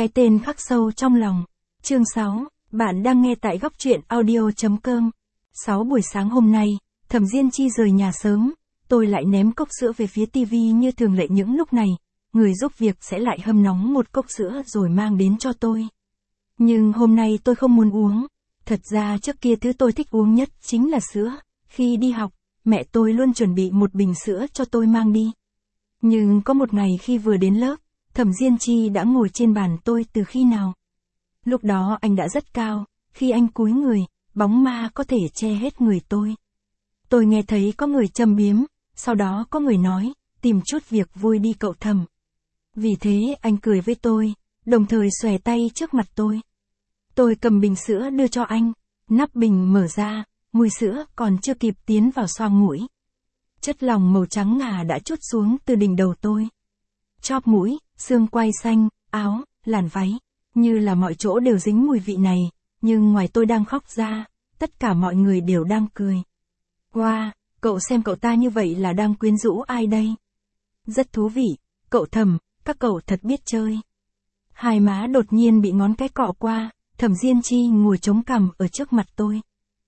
Cái tên khắc sâu trong lòng. Chương 6, bạn đang nghe tại góc truyện audio.com. 6 buổi sáng hôm nay, Thẩm Diên Chi rời nhà sớm, tôi lại ném cốc sữa về phía tivi như thường lệ những lúc này, người giúp việc sẽ lại hâm nóng một cốc sữa rồi mang đến cho tôi. Nhưng hôm nay tôi không muốn uống, thật ra trước kia thứ tôi thích uống nhất chính là sữa, khi đi học, mẹ tôi luôn chuẩn bị một bình sữa cho tôi mang đi. Nhưng có một ngày khi vừa đến lớp, Thẩm Diên Chi đã ngồi trên bàn tôi từ khi nào? Lúc đó anh đã rất cao, khi anh cúi người, bóng ma có thể che hết người tôi. Tôi nghe thấy có người châm biếm, sau đó có người nói, tìm chút việc vui đi cậu Thẩm. Vì thế anh cười với tôi, đồng thời xòe tay trước mặt tôi. Tôi cầm bình sữa đưa cho anh, nắp bình mở ra, mùi sữa còn chưa kịp tiến vào xoang mũi. Chất lỏng màu trắng ngà đã trút xuống từ đỉnh đầu tôi. Chóp mũi, xương quai xanh, áo, làn váy, như là mọi chỗ đều dính mùi vị này, nhưng ngoài tôi đang khóc ra, tất cả mọi người đều đang cười. Wow, cậu xem cậu ta như vậy là đang quyến rũ ai đây? Rất thú vị, cậu Thẩm, các cậu thật biết chơi. Hai má đột nhiên bị ngón cái cọ qua, Thẩm Diên Chi ngồi chống cằm ở trước mặt tôi.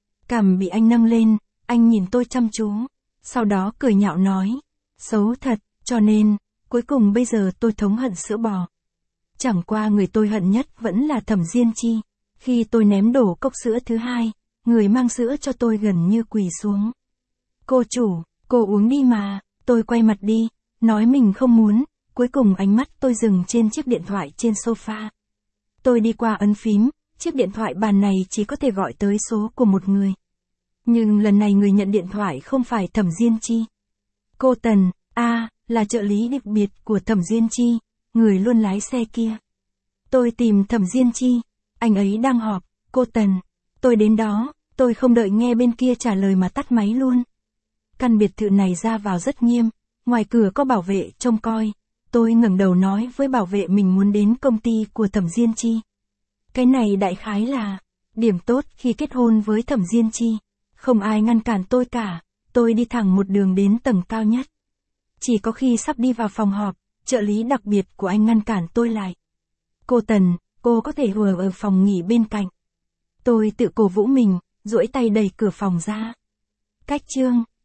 Cằm bị anh nâng lên, anh nhìn tôi chăm chú, sau đó cười nhạo nói, xấu thật, cho nên, cuối cùng bây giờ tôi thống hận sữa bò. Chẳng qua người tôi hận nhất vẫn là Thẩm Diên Chi. Khi tôi ném đổ cốc sữa thứ hai, người mang sữa cho tôi gần như quỳ xuống. Cô chủ, cô uống đi mà, tôi quay mặt đi, nói mình không muốn, cuối cùng ánh mắt tôi dừng trên chiếc điện thoại trên sofa. Tôi đi qua ấn phím, chiếc điện thoại bàn này chỉ có thể gọi tới số của một người. Nhưng lần này người nhận điện thoại không phải Thẩm Diên Chi. Cô Tần, là trợ lý đặc biệt của Thẩm Diên Chi, người luôn lái xe kia. Tôi tìm Thẩm Diên Chi, anh ấy đang họp, cô Tần. Tôi đến đó, tôi không đợi nghe bên kia trả lời mà tắt máy luôn. Căn biệt thự này ra vào rất nghiêm, ngoài cửa có bảo vệ trông coi. Tôi ngẩng đầu nói với bảo vệ mình muốn đến công ty của Thẩm Diên Chi. Cái này đại khái là điểm tốt khi kết hôn với Thẩm Diên Chi. Không ai ngăn cản tôi cả, tôi đi thẳng một đường đến tầng cao nhất. Chỉ có khi sắp đi vào phòng họp, trợ lý đặc biệt của anh ngăn cản tôi lại. Cô Tần, cô có thể hùa ở phòng nghỉ bên cạnh. Tôi tự cổ vũ mình, duỗi tay đẩy cửa phòng ra. Cách chương